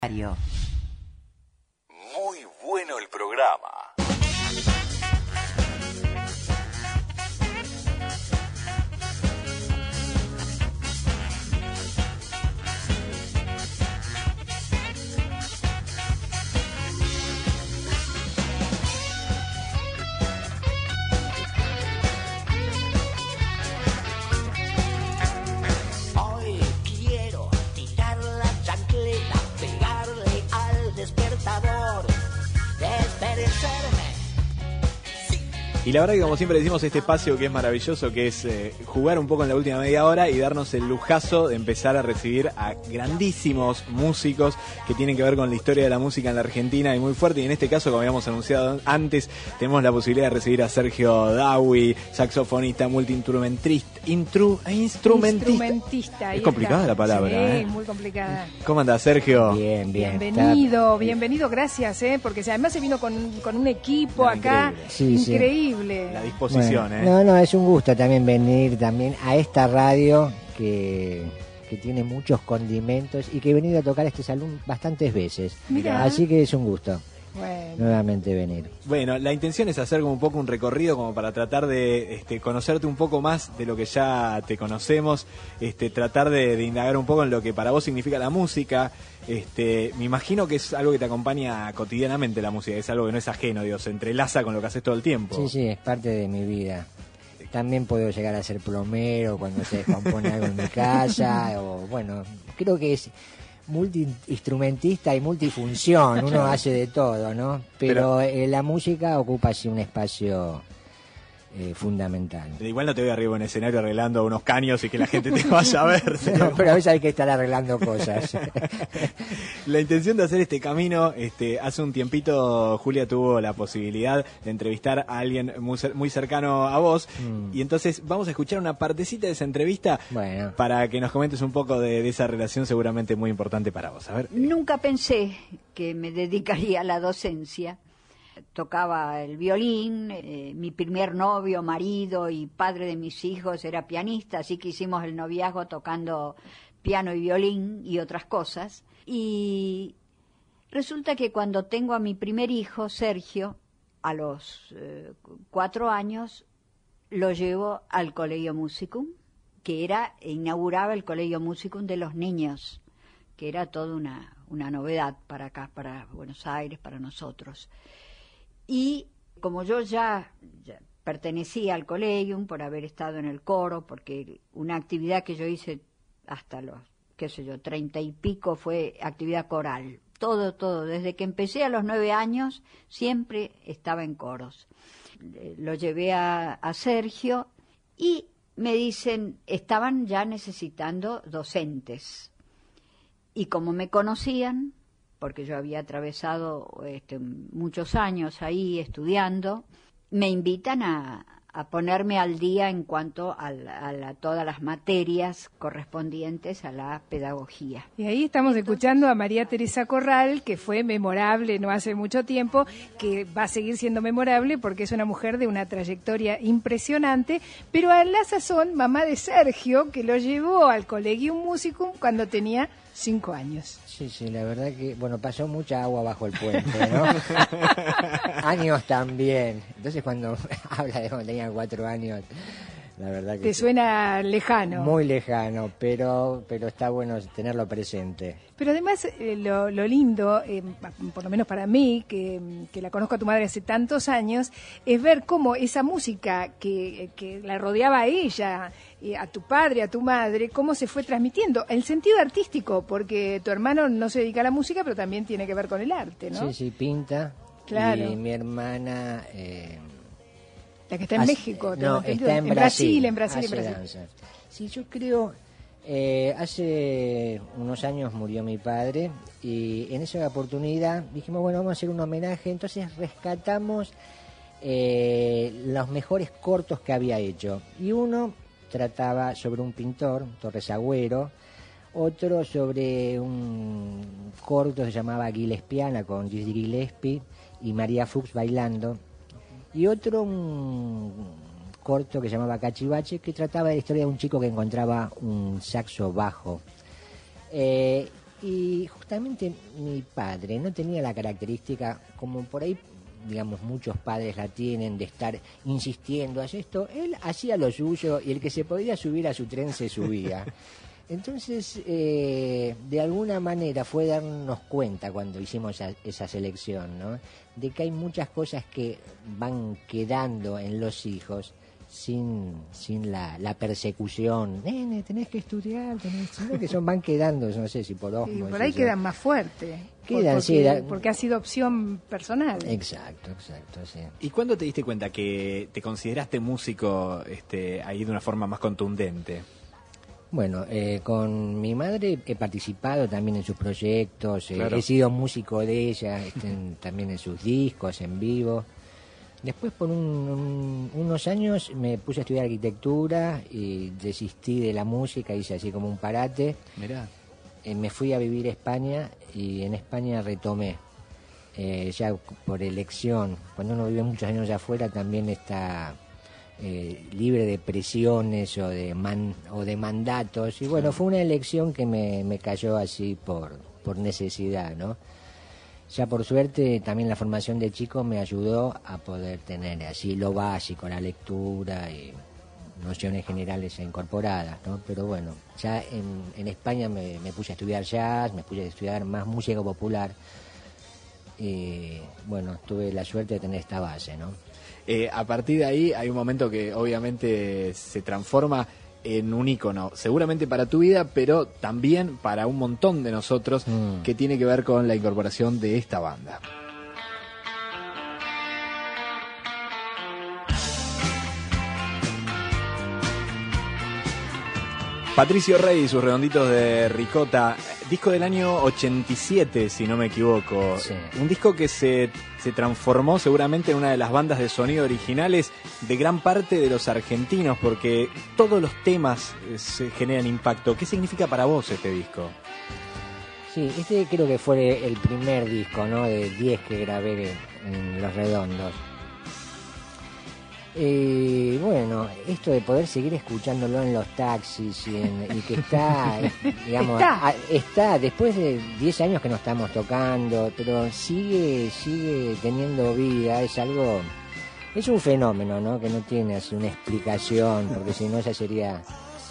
Muy bueno el programa. Y la verdad que como siempre decimos, este espacio que es maravilloso, que es jugar un poco en la última media hora y darnos el lujazo de empezar a recibir a grandísimos músicos que tienen que ver con la historia de la música en la Argentina y muy fuerte. Y en este caso, como habíamos anunciado antes, tenemos la posibilidad de recibir a Sergio Dawi, saxofonista, instrumentista. Es complicada la palabra. Sí, muy complicada. ¿Cómo andás, Sergio? Bien. Bienvenido, gracias, porque además se vino con un equipo acá increíble. La disposición, bueno, No, es un gusto también venir también a esta radio que tiene muchos condimentos y que he venido a tocar este salón bastantes veces. Mirá. Así que es un gusto. Bueno. Nuevamente venir. Bueno, la intención es hacer como un poco un recorrido como para tratar de conocerte un poco más de lo que ya te conocemos, tratar de indagar un poco en lo que para vos significa la música. Me imagino que es algo que te acompaña cotidianamente la música, es algo que no es ajeno, Dios, se entrelaza con lo que haces todo el tiempo. Sí, es parte de mi vida. También puedo llegar a ser plomero cuando se descompone algo en mi casa, o bueno, creo que es multiinstrumentista y multifunción, uno hace de todo, ¿no? Pero la música ocupa así un espacio fundamental. Igual no te voy arriba en escenario arreglando unos caños y que la gente te vaya a ver. No, pero a veces hay que estar arreglando cosas. La intención de hacer este camino, hace un tiempito Julia tuvo la posibilidad de entrevistar a alguien muy cercano a vos, y entonces vamos a escuchar una partecita de esa entrevista para que nos comentes un poco de esa relación seguramente muy importante para vos. A ver. Nunca pensé que me dedicaría a la docencia. Tocaba el violín, mi primer novio, marido y padre de mis hijos era pianista, así que hicimos el noviazgo tocando piano y violín y otras cosas. Y resulta que cuando tengo a mi primer hijo, Sergio, a los 4 años, lo llevo al Colegio Musicum, que inauguraba el Colegio Musicum de los niños, que era toda una novedad para acá, para Buenos Aires, para nosotros. Y como yo ya pertenecía al colegio por haber estado en el coro, porque una actividad que yo hice hasta los, 30 y pico fue actividad coral. Todo, desde que empecé a los 9 años siempre estaba en coros. Lo llevé a Sergio y me dicen, estaban ya necesitando docentes. Y como me conocían, porque yo había atravesado muchos años ahí estudiando, me invitan a ponerme al día en cuanto a todas las materias correspondientes a la pedagogía. Y ahí estamos escuchando a María Teresa Corral, que fue memorable no hace mucho tiempo, que va a seguir siendo memorable porque es una mujer de una trayectoria impresionante, pero a la sazón mamá de Sergio, que lo llevó al Collegium Musicum cuando tenía 5 años. Sí, la verdad que, pasó mucha agua bajo el puente, ¿no? Años también. Entonces cuando habla de cuando tenía 4 años, la verdad que... Te suena lejano. Muy lejano, pero está bueno tenerlo presente. Pero además lo lindo, por lo menos para mí, que la conozco a tu madre hace tantos años, es ver cómo esa música que la rodeaba a ella, a tu padre, a tu madre, cómo se fue transmitiendo. El sentido artístico, porque tu hermano no se dedica a la música, pero también tiene que ver con el arte, ¿no? Sí, pinta. Claro. Y mi hermana... la que está en México. No, está en Brasil. Danza. Sí, yo creo... hace unos años murió mi padre y en esa oportunidad dijimos, vamos a hacer un homenaje, entonces rescatamos los mejores cortos que había hecho. Y uno trataba sobre un pintor, Torres Agüero, otro sobre un corto que se llamaba Gillespiana con Gigi Gillespie y María Fuchs bailando, y otro un corto que se llamaba Cachivache, que trataba de la historia de un chico que encontraba un saxo bajo. Y justamente mi padre no tenía la característica, como por ahí, digamos, muchos padres la tienen, de estar insistiendo, haz esto. Él hacía lo suyo y el que se podía subir a su tren se subía. Entonces, de alguna manera fue darnos cuenta cuando hicimos esa selección, ¿no? De que hay muchas cosas que van quedando en los hijos sin la persecución. Nene, tenés que estudiar, sino que van quedando, no sé si por Sí, por ahí quedan más fuertes. Porque ha sido opción personal. Exacto, sí. ¿Y cuándo te diste cuenta que te consideraste músico ahí de una forma más contundente? Bueno, con mi madre he participado también en sus proyectos, Claro. He sido músico de ella, también en sus discos, en vivo. Después por unos años me puse a estudiar arquitectura y desistí de la música, hice así como un parate. Mirá. Me fui a vivir a España y en España retomé, ya por elección. Cuando uno vive muchos años allá afuera también está libre de presiones o de mandatos. Y bueno, fue una elección que me cayó así por necesidad, ¿no? Ya por suerte también la formación de chico me ayudó a poder tener así lo básico, la lectura y nociones generales incorporadas, ¿no? Pero bueno, ya en España me puse a estudiar jazz, me puse a estudiar más música popular y bueno, tuve la suerte de tener esta base, ¿no? A partir de ahí hay un momento que obviamente se transforma en un ícono, seguramente para tu vida, pero también para un montón de nosotros, que tiene que ver con la incorporación de esta banda. Patricio Rey y sus redonditos de ricota, disco del año 87, si no me equivoco. Sí. Un disco que se transformó seguramente en una de las bandas de sonido originales de gran parte de los argentinos, porque todos los temas se generan impacto. ¿Qué significa para vos este disco? Sí, este creo que fue el primer disco, ¿no? De 10 que grabé en Los Redondos. Bueno, esto de poder seguir escuchándolo en los taxis y que está, digamos, está después de 10 años que no estamos tocando, pero sigue teniendo vida, es un fenómeno, ¿no? Que no tiene así una explicación, porque si no ya sería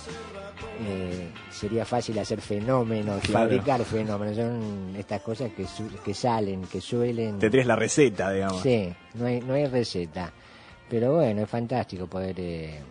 fácil hacer fenómenos, Claro. fabricar fenómenos, son estas cosas que salen, que suelen... Tendrías la receta, digamos. Sí, no hay receta. Pero bueno, es fantástico poder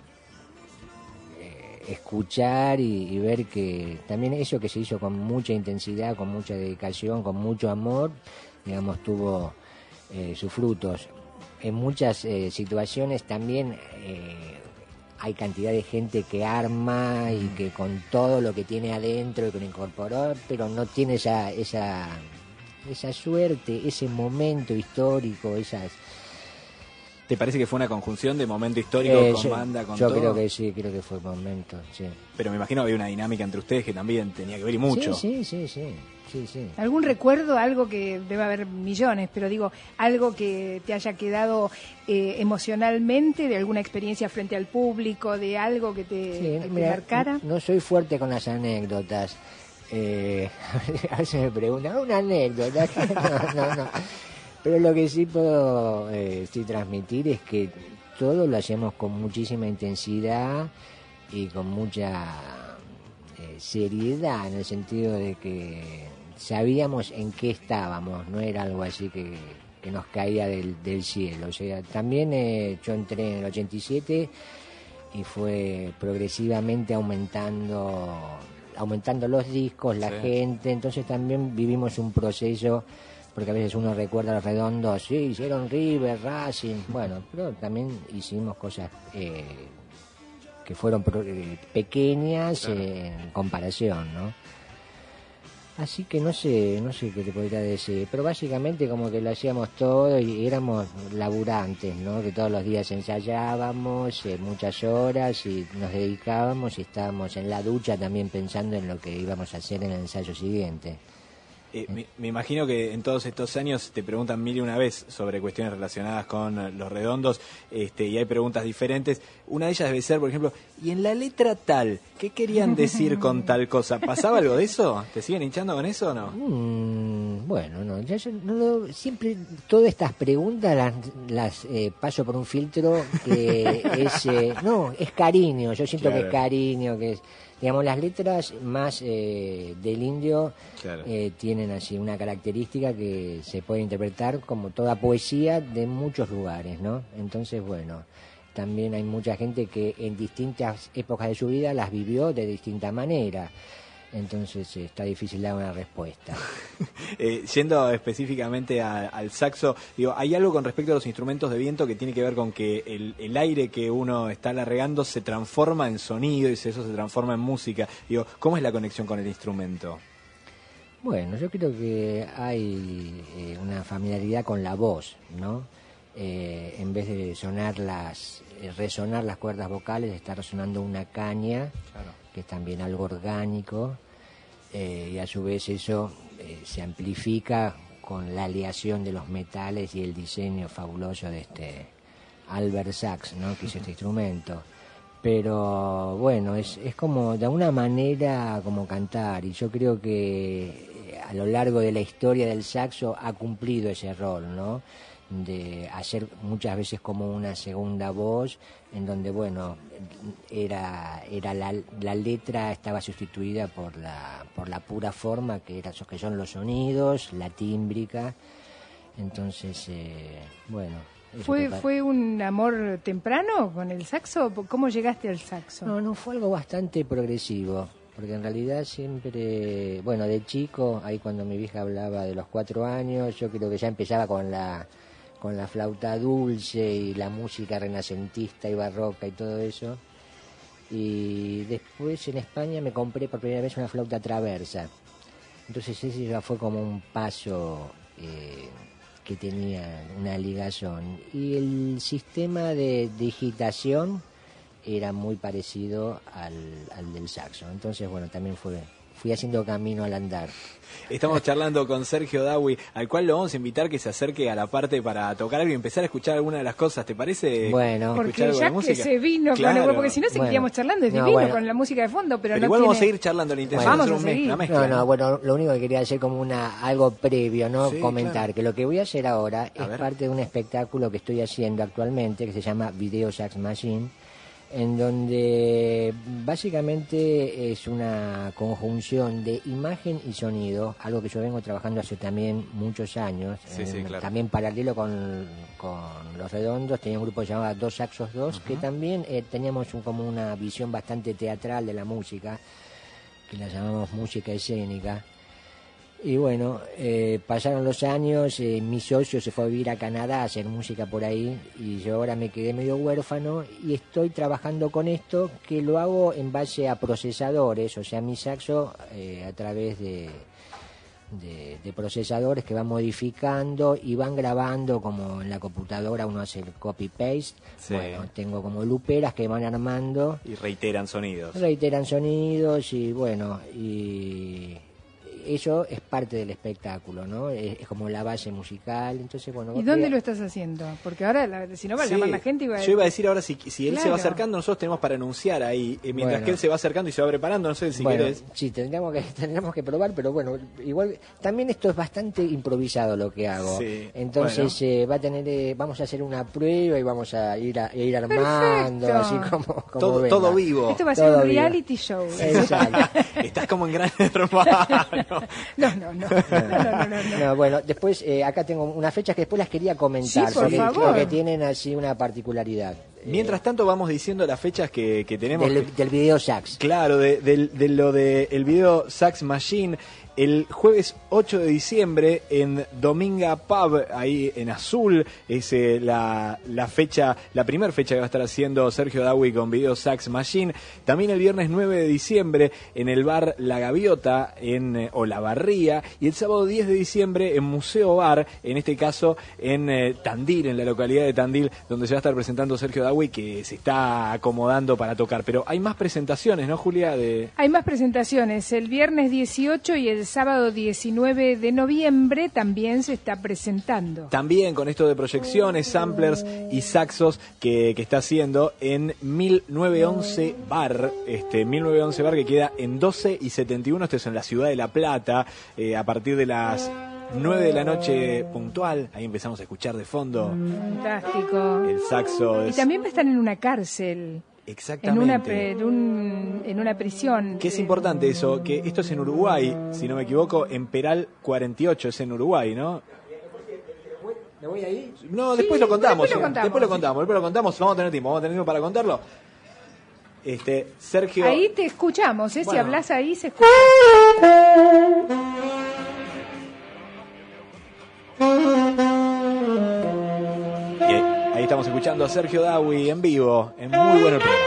escuchar y ver que también eso que se hizo con mucha intensidad, con mucha dedicación, con mucho amor, digamos, tuvo sus frutos. En muchas situaciones también hay cantidad de gente que arma y que con todo lo que tiene adentro y que lo incorporó, pero no tiene esa suerte, ese momento histórico, esas... ¿Te parece que fue una conjunción de momento histórico con banda, con todo? Yo creo que sí, creo que fue momento, sí. Pero me imagino que había una dinámica entre ustedes que también tenía que ver y mucho. Sí. ¿Algún recuerdo, algo que debe haber millones, pero digo, algo que te haya quedado emocionalmente, de alguna experiencia frente al público, de algo que te marcara? No soy fuerte con las anécdotas. A veces me preguntan, ¿una anécdota? No. Pero lo que sí puedo transmitir es que todo lo hacemos con muchísima intensidad y con mucha seriedad, en el sentido de que sabíamos en qué estábamos, no era algo así que nos caía del cielo. O sea, también yo entré en el 87 y fue progresivamente aumentando los discos, la gente, entonces también vivimos un proceso, porque a veces uno recuerda a Los Redondos, sí, hicieron River, Racing, bueno, pero también hicimos cosas que fueron pequeñas, claro, en comparación, ¿no? Así que no sé qué te podría decir, pero básicamente como que lo hacíamos todo y éramos laburantes, ¿no? Que todos los días ensayábamos muchas horas y nos dedicábamos y estábamos en la ducha también pensando en lo que íbamos a hacer en el ensayo siguiente. Me imagino que en todos estos años te preguntan mil y una vez sobre cuestiones relacionadas con Los Redondos, y hay preguntas diferentes. Una de ellas debe ser, por ejemplo, ¿y en la letra tal? ¿Qué querían decir con tal cosa? ¿Pasaba algo de eso? ¿Te siguen hinchando con eso o no? Bueno, no, yo no siempre todas estas preguntas las paso por un filtro que es cariño. Yo siento que es cariño, que es, digamos, las letras más del indio tienen así una característica que se puede interpretar como toda poesía de muchos lugares, ¿no? Entonces, bueno, también hay mucha gente que en distintas épocas de su vida las vivió de distinta manera. Entonces está difícil dar una respuesta. Yendo específicamente al saxo, digo, hay algo con respecto a los instrumentos de viento que tiene que ver con que el aire que uno está alargando se transforma en sonido y eso se transforma en música. Digo, ¿cómo es la conexión con el instrumento? Bueno, yo creo que hay una familiaridad con la voz, ¿no? En vez de resonar las cuerdas vocales, está resonando una caña, que es también algo orgánico, y a su vez eso se amplifica con la aleación de los metales y el diseño fabuloso de este Albert Sachs, ¿no? Que hizo este instrumento. Pero bueno, es como de alguna manera como cantar, y yo creo que a lo largo de la historia del saxo ha cumplido ese rol, ¿no? De hacer muchas veces como una segunda voz, en donde, bueno, era la letra estaba sustituida por la pura forma que son los sonidos, la tímbrica. Entonces, bueno. ¿Fue un amor temprano con el saxo? ¿Cómo llegaste al saxo? No, fue algo bastante progresivo, porque en realidad siempre, bueno, de chico, ahí cuando mi vieja hablaba de los 4 años, yo creo que ya empezaba con la flauta dulce y la música renacentista y barroca y todo eso. Y después en España me compré por primera vez una flauta traversa. Entonces ese ya fue como un paso que tenía una ligación. Y el sistema de digitación era muy parecido al del saxo. Entonces, bueno, también fui haciendo camino al andar. Estamos charlando con Sergio Dawi, al cual lo vamos a invitar que se acerque a la parte para tocar algo y empezar a escuchar alguna de las cosas. ¿Te parece? Bueno, porque ya que se vino claro. con el, porque si no seguiríamos charlando, es divino con la música de fondo, pero no igual tiene... vamos a seguir charlando, la intención vamos es a hacer seguir. una mezcla. Bueno, lo único que quería hacer como algo previo, ¿no? Sí, comentar claro. que lo que voy a hacer ahora es parte de un espectáculo que estoy haciendo actualmente que se llama Video Sax Machine, en donde básicamente es una conjunción de imagen y sonido, algo que yo vengo trabajando hace también muchos años, claro. También paralelo con Los Redondos. Tenía un grupo llamado Dos Saxos 2, que también teníamos como una visión bastante teatral de la música, que la llamamos música escénica. Y bueno, pasaron los años, mi socio se fue a vivir a Canadá a hacer música por ahí, y yo ahora me quedé medio huérfano y estoy trabajando con esto, que lo hago en base a procesadores, o sea, mi saxo a través de procesadores que van modificando y van grabando, como en la computadora uno hace el copy-paste. Sí. Bueno, tengo como luperas que van armando. Y reiteran sonidos. Y bueno, y eso es parte del espectáculo, ¿no? Es como la base musical. Entonces, bueno. ¿Y dónde lo estás haciendo? Porque ahora, si no va a llamar la gente, yo iba a decir ahora, si él se va acercando, nosotros tenemos para anunciar ahí, mientras que él se va acercando y se va preparando, no sé si querés. Sí, tendríamos que probar, pero bueno, igual también esto es bastante improvisado lo que hago. Sí, entonces vamos a hacer una prueba y vamos a ir armando. Perfecto. Así como todo vivo. Esto va a ser un reality show. Exacto. Estás como en Gran Hermano. No, bueno, después acá tengo unas fechas que después las quería comentar, sí, por favor. porque tienen así una particularidad. Mientras tanto vamos diciendo las fechas que tenemos. Del video sax. Claro, el video Sax Machine. El jueves 8 de diciembre en Dominga Pub, ahí en Azul, es la primera fecha que va a estar haciendo Sergio Dawi con Video Sax Machine. También el viernes 9 de diciembre en el bar La Gaviota o La Barría. Y el sábado 10 de diciembre en Museo Bar, en este caso en Tandil, en la localidad de Tandil, donde se va a estar presentando Sergio Dawi, que se está acomodando para tocar. Pero hay más presentaciones, ¿no, Julia? Hay más presentaciones, el viernes 18 y el el sábado 19 de noviembre también se está presentando. También con esto de proyecciones, samplers y saxos que está haciendo en 1911 Bar. 1911 Bar que queda en 12 y 71. Esto es en la ciudad de La Plata. A partir de las 9 de la noche puntual. Ahí empezamos a escuchar de fondo. Fantástico. El saxo. Y también están en una cárcel. Exactamente. En una prisión. Que es importante eso, que esto es en Uruguay, si no me equivoco, en Peral 48, es en Uruguay, ¿no? ¿Me voy ahí? No, después lo contamos. Después lo contamos, vamos a tener tiempo para contarlo. Sergio. Ahí te escuchamos, Si Bueno. hablas ahí se escucha. Ahí estamos escuchando a Sergio Dawi en vivo, en muy buen programa.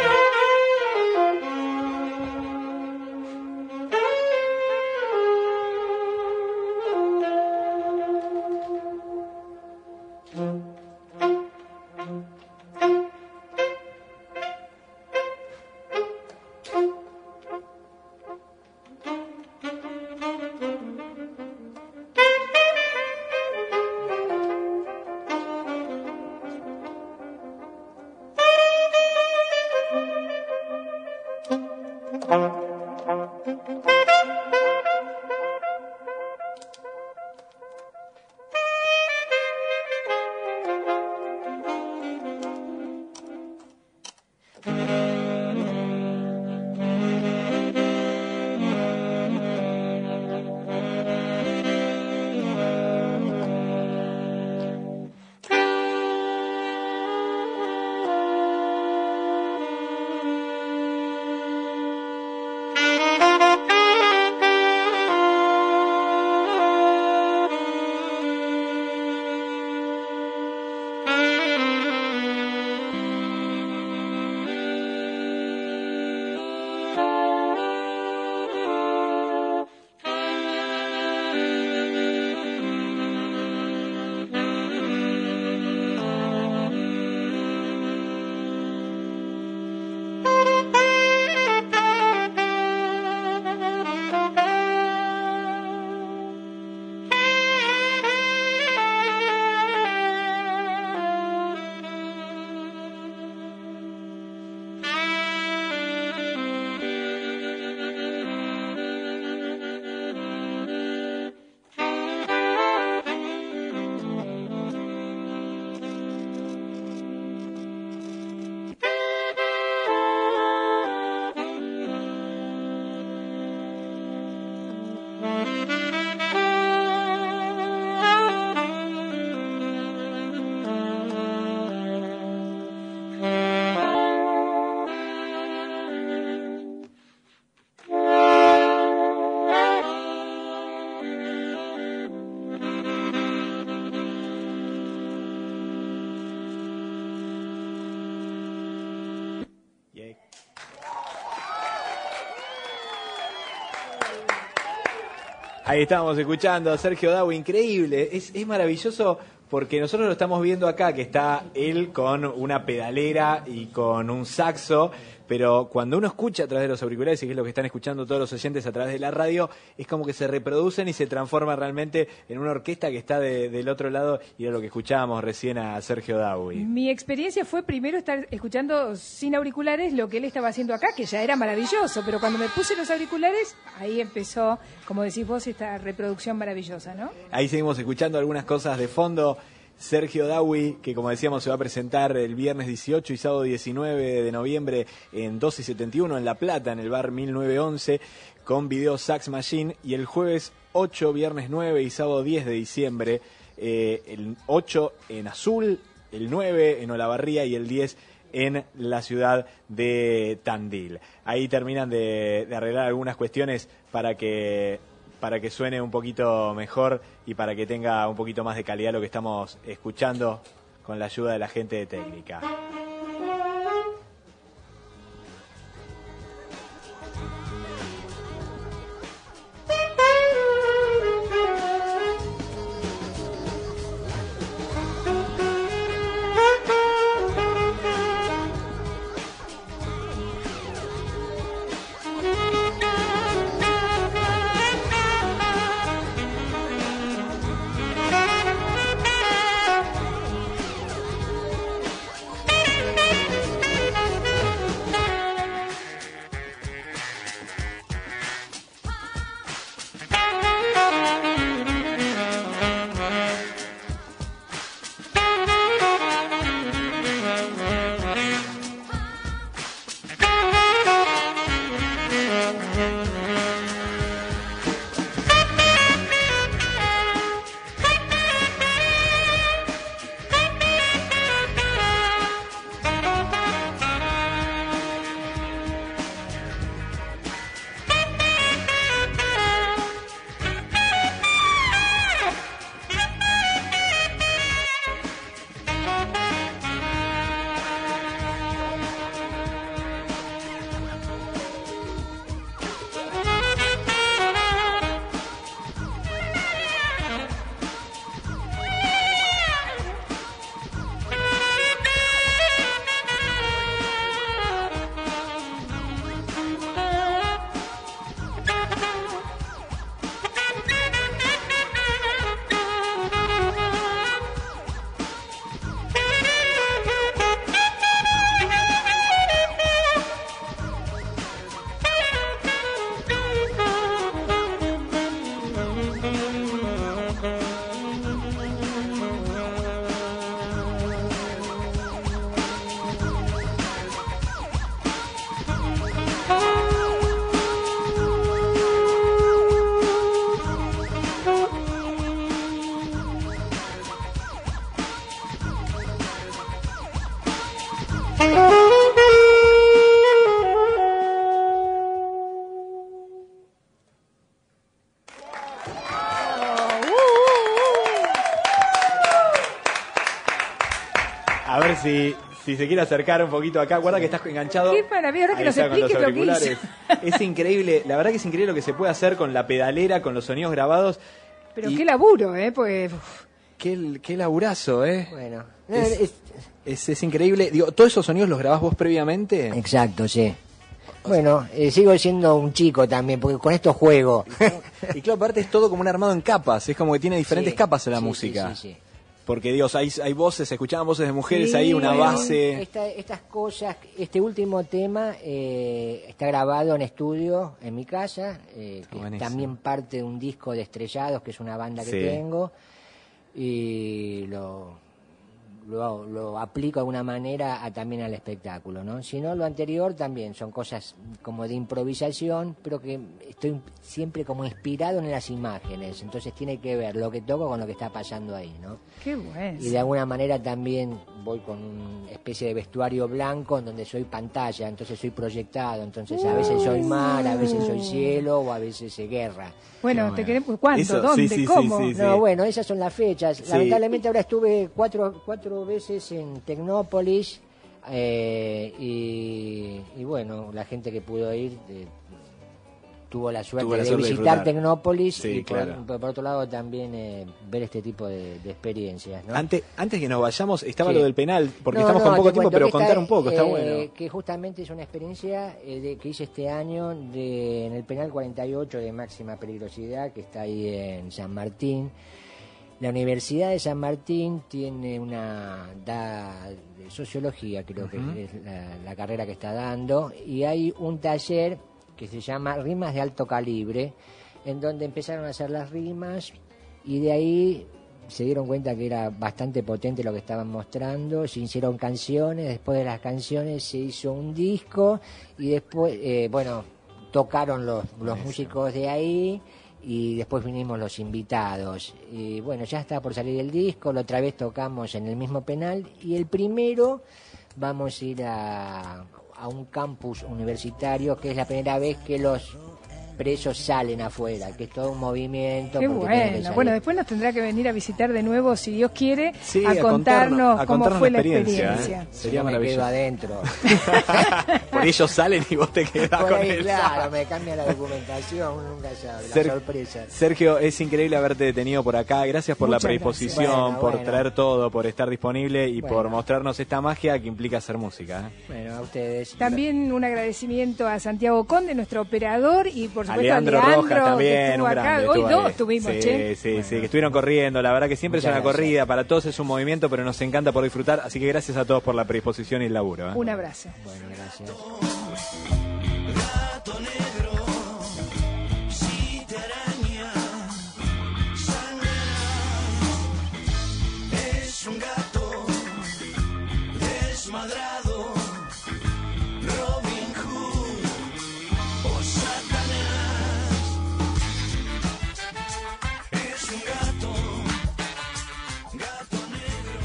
Ahí estamos escuchando a Sergio Dawi, increíble, es maravilloso porque nosotros lo estamos viendo acá, que está él con una pedalera y con un saxo, pero cuando uno escucha a través de los auriculares, y que es lo que están escuchando todos los oyentes a través de la radio, es como que se reproducen y se transforma realmente en una orquesta que está del otro lado, y era lo que escuchábamos recién a Sergio Dawi. Mi experiencia fue primero estar escuchando sin auriculares lo que él estaba haciendo acá, que ya era maravilloso, pero cuando me puse los auriculares, ahí empezó, como decís vos, esta reproducción maravillosa, ¿no? Ahí seguimos escuchando algunas cosas de fondo. Sergio Dawi, que como decíamos se va a presentar el viernes 18 y sábado 19 de noviembre en 12 y 71 en La Plata, en el bar 1911, con video Sax Machine, y el jueves 8, viernes 9 y sábado 10 de diciembre, el 8 en Azul, el 9 en Olavarría y el 10 en la ciudad de Tandil. Ahí terminan de arreglar algunas cuestiones para que suene un poquito mejor y para que tenga un poquito más de calidad lo que estamos escuchando con la ayuda de la gente de técnica. A ver si se quiere acercar un poquito acá. Guarda que estás enganchado. Qué maravilla, ahora que Ahí nos está, con los explique lo que auriculares. Es increíble, la verdad que es increíble lo que se puede hacer con la pedalera, con los sonidos grabados. Pero Y qué laburo, pues... qué laburazo, Bueno, Es increíble. Digo, ¿todos esos sonidos los grabás vos previamente? exacto, sí. Bueno, sigo siendo un chico también, porque con esto juego. Y claro, aparte es todo como un armado en capas, es como que tiene diferentes Sí, capas en la sí, música. sí. Porque, Dios, hay voces, se escuchaban voces de mujeres Sí, ahí, una bueno, base. Estas cosas, este último tema está grabado en estudio en mi casa, que es Buenísimo. también parte de un disco de Estrellados, que es una banda que Sí. tengo, y lo aplico de alguna manera también al espectáculo, ¿no? Si no, lo anterior también son cosas como de improvisación, pero que estoy siempre como inspirado en las imágenes, entonces tiene que ver lo que toco con lo que está pasando ahí, ¿no? Qué bueno. Y de alguna manera también voy con una especie de vestuario blanco en donde soy pantalla, entonces soy proyectado, entonces a veces soy mar, a veces soy cielo o a veces guerra. Bueno, te queremos... ¿Cuándo? Eso, ¿Dónde? sí, sí, ¿Cómo? sí, sí. No, bueno, esas son las fechas. Sí. Lamentablemente ahora estuve cuatro veces en Tecnópolis y bueno, la gente que pudo ir tuvo la suerte de visitar disfrutar. Tecnópolis Sí, y claro. por otro lado también ver este tipo de experiencias, ¿no? Antes que nos vayamos, estaba Sí. lo del penal, porque No, estamos no, con poco te tiempo, cuento pero que contar un poco, está está bueno. que justamente es una experiencia que hice este año en el penal 48 de máxima peligrosidad, que está ahí en San Martín. La Universidad de San Martín tiene da de sociología, creo que es la carrera que está dando, y hay un taller que se llama Rimas de Alto Calibre, en donde empezaron a hacer las rimas y de ahí se dieron cuenta que era bastante potente lo que estaban mostrando, se hicieron canciones, después de las canciones se hizo un disco y después, tocaron los músicos de ahí y después vinimos los invitados. Y bueno, ya está por salir el disco, la otra vez tocamos en el mismo penal y el primero vamos a ir a un campus universitario, que es la primera vez que los presos salen afuera, que es todo un movimiento. Qué porque tienen que bueno. salir. Bueno, después nos tendrá que venir a visitar de nuevo, si Dios quiere, Sí, a contarnos a cómo contarnos fue la la experiencia, experiencia. Si Sería no me maravilloso. quedo adentro. Por ellos salen y vos te quedás Por con ahí, él. claro, me cambia la documentación, uno nunca sabe, la sorpresa. Sergio, es increíble haberte detenido por acá. Gracias por Muchas la predisposición, gracias. por Bueno. traer todo, por estar disponible y Bueno. por mostrarnos esta magia que implica hacer música. Bueno, a ustedes. También un agradecimiento a Santiago Conde, nuestro operador, y por supuesto Leandro a Leandro, Rojas que también, estuvo un acá. grande. Hoy estuvo dos ahí. tuvimos, sí, che. Sí, que estuvieron corriendo. La verdad que siempre Muchas es una gracias. corrida. Para todos es un movimiento, pero nos encanta por disfrutar. Así que gracias a todos por la predisposición y el laburo. Un abrazo. Bueno, gracias. Es un gato desmadrado, Robin Hood o Satanás. Es un gato negro.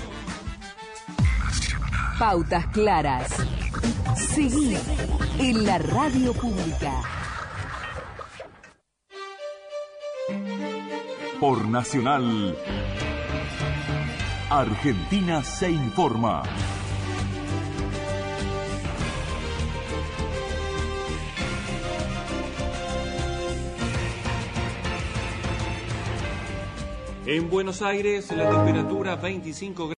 Pautas claras. Seguí en la radio pública. Por Nacional, Argentina se informa. En Buenos Aires la temperatura 25 grados.